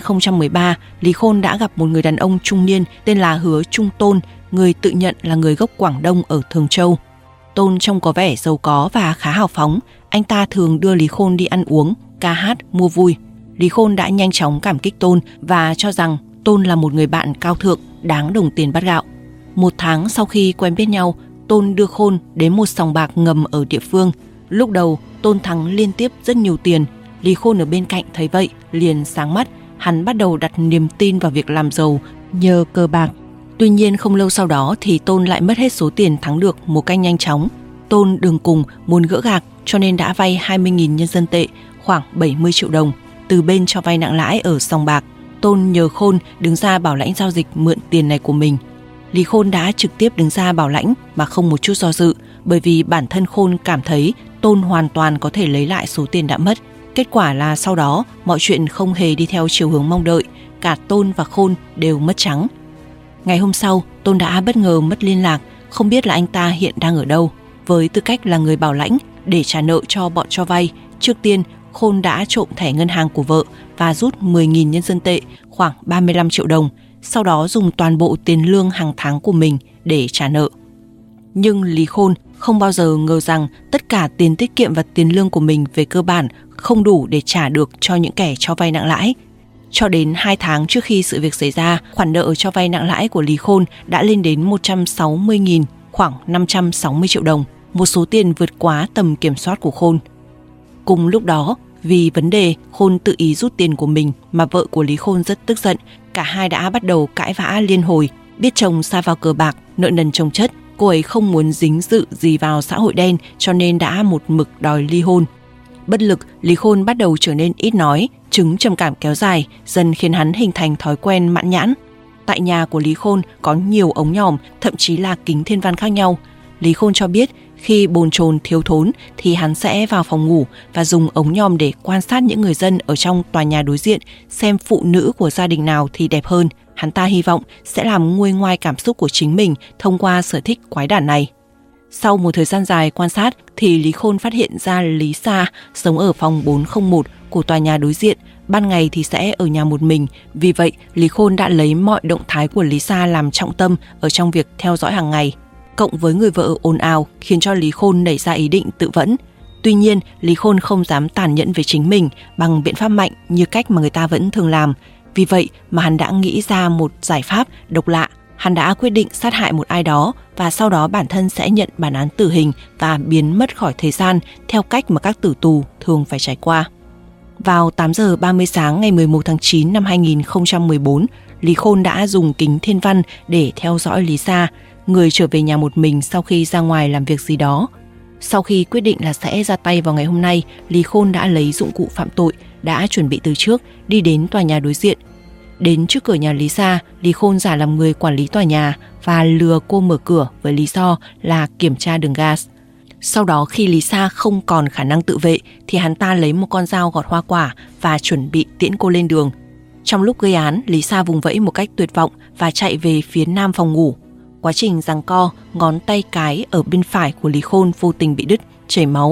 2013, Lý Khôn đã gặp một người đàn ông trung niên tên là Hứa Trung Tôn, người tự nhận là người gốc Quảng Đông ở Thường Châu. Tôn trông có vẻ giàu có và khá hào phóng, anh ta thường đưa Lý Khôn đi ăn uống, ca hát, mua vui. Lý Khôn đã nhanh chóng cảm kích Tôn và cho rằng Tôn là một người bạn cao thượng, đáng đồng tiền bát gạo. 1 tháng sau khi quen biết nhau, Tôn đưa Khôn đến một sòng bạc ngầm ở địa phương. Lúc đầu, Tôn thắng liên tiếp rất nhiều tiền. Lý Khôn ở bên cạnh thấy vậy, liền sáng mắt. Hắn bắt đầu đặt niềm tin vào việc làm giàu nhờ cờ bạc. Tuy nhiên không lâu sau đó thì Tôn lại mất hết số tiền thắng được một cách nhanh chóng. Tôn đường cùng muốn gỡ gạc cho nên đã vay 20.000 nhân dân tệ, khoảng 70 triệu đồng, từ bên cho vay nặng lãi ở sòng bạc. Tôn nhờ Khôn đứng ra bảo lãnh giao dịch mượn tiền này của mình. Lý Khôn đã trực tiếp đứng ra bảo lãnh mà không một chút do dự, bởi vì bản thân Khôn cảm thấy Tôn hoàn toàn có thể lấy lại số tiền đã mất. Kết quả là sau đó mọi chuyện không hề đi theo chiều hướng mong đợi, cả Tôn và Khôn đều mất trắng. Ngày hôm sau, Tôn đã bất ngờ mất liên lạc, không biết là anh ta hiện đang ở đâu. Với tư cách là người bảo lãnh để trả nợ cho bọn cho vay, trước tiên Khôn đã trộm thẻ ngân hàng của vợ và rút 10.000 nhân dân tệ, khoảng 35 triệu đồng, sau đó dùng toàn bộ tiền lương hàng tháng của mình để trả nợ. Nhưng Lý Khôn không bao giờ ngờ rằng tất cả tiền tiết kiệm và tiền lương của mình về cơ bản không đủ để trả được cho những kẻ cho vay nặng lãi. Cho đến 2 tháng trước khi sự việc xảy ra, khoản nợ cho vay nặng lãi của Lý Khôn đã lên đến 160.000, khoảng 560 triệu đồng, một số tiền vượt quá tầm kiểm soát của Khôn. Cùng lúc đó, vì vấn đề Khôn tự ý rút tiền của mình mà vợ của Lý Khôn rất tức giận, cả hai đã bắt đầu cãi vã liên hồi. Biết chồng sa vào cờ bạc, nợ nần chồng chất, cô ấy không muốn dính dự gì vào xã hội đen cho nên đã một mực đòi ly hôn. Bất lực, Lý Khôn bắt đầu trở nên ít nói, chứng trầm cảm kéo dài, dần khiến hắn hình thành thói quen mãn nhãn. Tại nhà của Lý Khôn có nhiều ống nhòm, thậm chí là kính thiên văn khác nhau. Lý Khôn cho biết khi bồn chồn thiếu thốn thì hắn sẽ vào phòng ngủ và dùng ống nhòm để quan sát những người dân ở trong tòa nhà đối diện, xem phụ nữ của gia đình nào thì đẹp hơn. Hắn ta hy vọng sẽ làm nguôi ngoai cảm xúc của chính mình thông qua sở thích quái đản này. Sau một thời gian dài quan sát thì Lý Khôn phát hiện ra Lisa sống ở phòng 401 của tòa nhà đối diện, ban ngày thì sẽ ở nhà một mình. Vì vậy, Lý Khôn đã lấy mọi động thái của Lisa làm trọng tâm ở trong việc theo dõi hàng ngày. Cộng với người vợ ồn ào khiến cho Lý Khôn nảy ra ý định tự vẫn. Tuy nhiên, Lý Khôn không dám tàn nhẫn với chính mình bằng biện pháp mạnh như cách mà người ta vẫn thường làm. Vì vậy mà hắn đã nghĩ ra một giải pháp độc lạ. Hắn đã quyết định sát hại một ai đó và sau đó bản thân sẽ nhận bản án tử hình và biến mất khỏi thời gian theo cách mà các tử tù thường phải trải qua. Vào 8 giờ 30 sáng ngày 11 tháng 9 năm 2014, Lý Khôn đã dùng kính thiên văn để theo dõi Lisa, người trở về nhà một mình sau khi ra ngoài làm việc gì đó. Sau khi quyết định là sẽ ra tay vào ngày hôm nay, Lý Khôn đã lấy dụng cụ phạm tội đã chuẩn bị từ trước, đi đến tòa nhà đối diện. Đến trước cửa nhà Lisa, Lý Khôn giả làm người quản lý tòa nhà và lừa cô mở cửa với lý do là kiểm tra đường gas. Sau đó khi Lisa không còn khả năng tự vệ thì hắn ta lấy một con dao gọt hoa quả và chuẩn bị tiễn cô lên đường. Trong lúc gây án, Lisa vùng vẫy một cách tuyệt vọng và chạy về phía nam phòng ngủ. Quá trình giằng co, ngón tay cái ở bên phải của Lý Khôn vô tình bị đứt, chảy máu.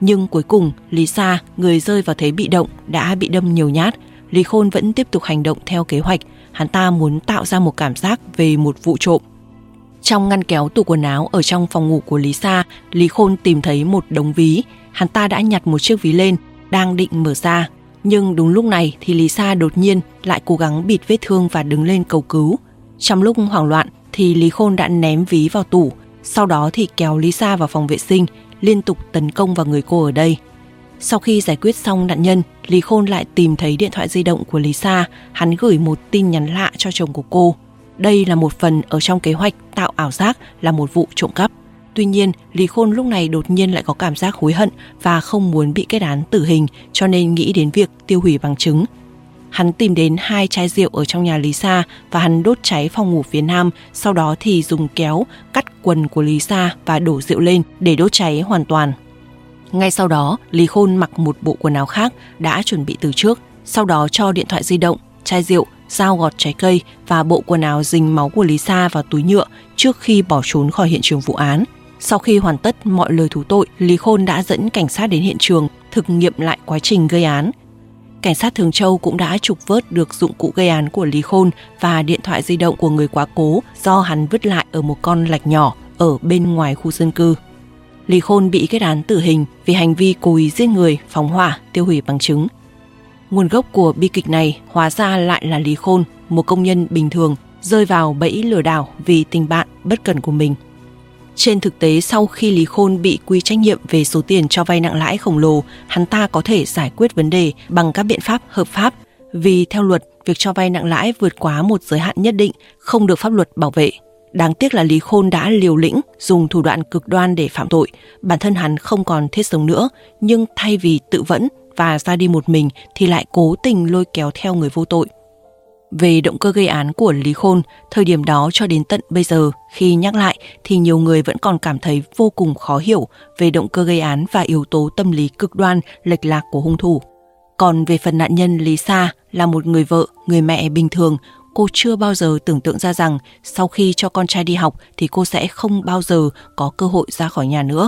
Nhưng cuối cùng, Lisa, người rơi vào thế bị động, đã bị đâm nhiều nhát. Lý Khôn vẫn tiếp tục hành động theo kế hoạch. Hắn ta muốn tạo ra một cảm giác về một vụ trộm. Trong ngăn kéo tủ quần áo ở trong phòng ngủ của Lisa, Lý Khôn tìm thấy một đống ví. Hắn ta đã nhặt một chiếc ví lên, đang định mở ra. Nhưng đúng lúc này thì Lisa đột nhiên lại cố gắng bịt vết thương và đứng lên cầu cứu. Trong lúc hoảng loạn thì Lý Khôn đã ném ví vào tủ. Sau đó thì kéo Lisa vào phòng vệ sinh, liên tục tấn công vào người cô ở đây. Sau khi giải quyết xong nạn nhân, Lý Khôn lại tìm thấy điện thoại di động của Lisa. Hắn gửi một tin nhắn lạ cho chồng của cô. Đây là một phần ở trong kế hoạch tạo ảo giác là một vụ trộm cắp. Tuy nhiên, Lý Khôn lúc này đột nhiên lại có cảm giác hối hận và không muốn bị kết án tử hình, cho nên nghĩ đến việc tiêu hủy bằng chứng. Hắn tìm đến 2 chai rượu ở trong nhà Lisa và hắn đốt cháy phòng ngủ phía nam, sau đó thì dùng kéo cắt quần của Lisa và đổ rượu lên để đốt cháy hoàn toàn. Ngay sau đó, Lý Khôn mặc một bộ quần áo khác đã chuẩn bị từ trước, sau đó cho điện thoại di động, chai rượu, dao gọt trái cây và bộ quần áo dính máu của Lisa vào túi nhựa trước khi bỏ trốn khỏi hiện trường vụ án. Sau khi hoàn tất mọi lời thú tội, Lý Khôn đã dẫn cảnh sát đến hiện trường thực nghiệm lại quá trình gây án. Cảnh sát Thường Châu cũng đã trục vớt được dụng cụ gây án của Lý Khôn và điện thoại di động của người quá cố do hắn vứt lại ở một con lạch nhỏ ở bên ngoài khu dân cư. Lý Khôn bị kết án tử hình vì hành vi cố ý giết người, phóng hỏa, tiêu hủy bằng chứng. Nguồn gốc của bi kịch này hóa ra lại là Lý Khôn, một công nhân bình thường, rơi vào bẫy lừa đảo vì tình bạn bất cẩn của mình. Trên thực tế, sau khi Lý Khôn bị quy trách nhiệm về số tiền cho vay nặng lãi khổng lồ, hắn ta có thể giải quyết vấn đề bằng các biện pháp hợp pháp. Vì theo luật, việc cho vay nặng lãi vượt quá một giới hạn nhất định không được pháp luật bảo vệ. Đáng tiếc là Lý Khôn đã liều lĩnh, dùng thủ đoạn cực đoan để phạm tội. Bản thân hắn không còn thiết sống nữa, nhưng thay vì tự vẫn và ra đi một mình thì lại cố tình lôi kéo theo người vô tội. Về động cơ gây án của Lý Khôn, thời điểm đó cho đến tận bây giờ, khi nhắc lại thì nhiều người vẫn còn cảm thấy vô cùng khó hiểu về động cơ gây án và yếu tố tâm lý cực đoan, lệch lạc của hung thủ. Còn về phần nạn nhân Lisa, là một người vợ, người mẹ bình thường, cô chưa bao giờ tưởng tượng ra rằng sau khi cho con trai đi học thì cô sẽ không bao giờ có cơ hội ra khỏi nhà nữa.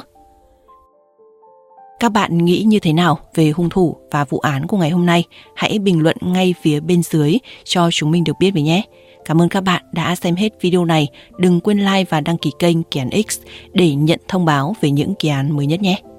Các bạn nghĩ như thế nào về hung thủ và vụ án của ngày hôm nay? Hãy bình luận ngay phía bên dưới cho chúng mình được biết với nhé. Cảm ơn các bạn đã xem hết video này. Đừng quên like và đăng ký kênh Kỳ Án X để nhận thông báo về những kỳ án mới nhất nhé.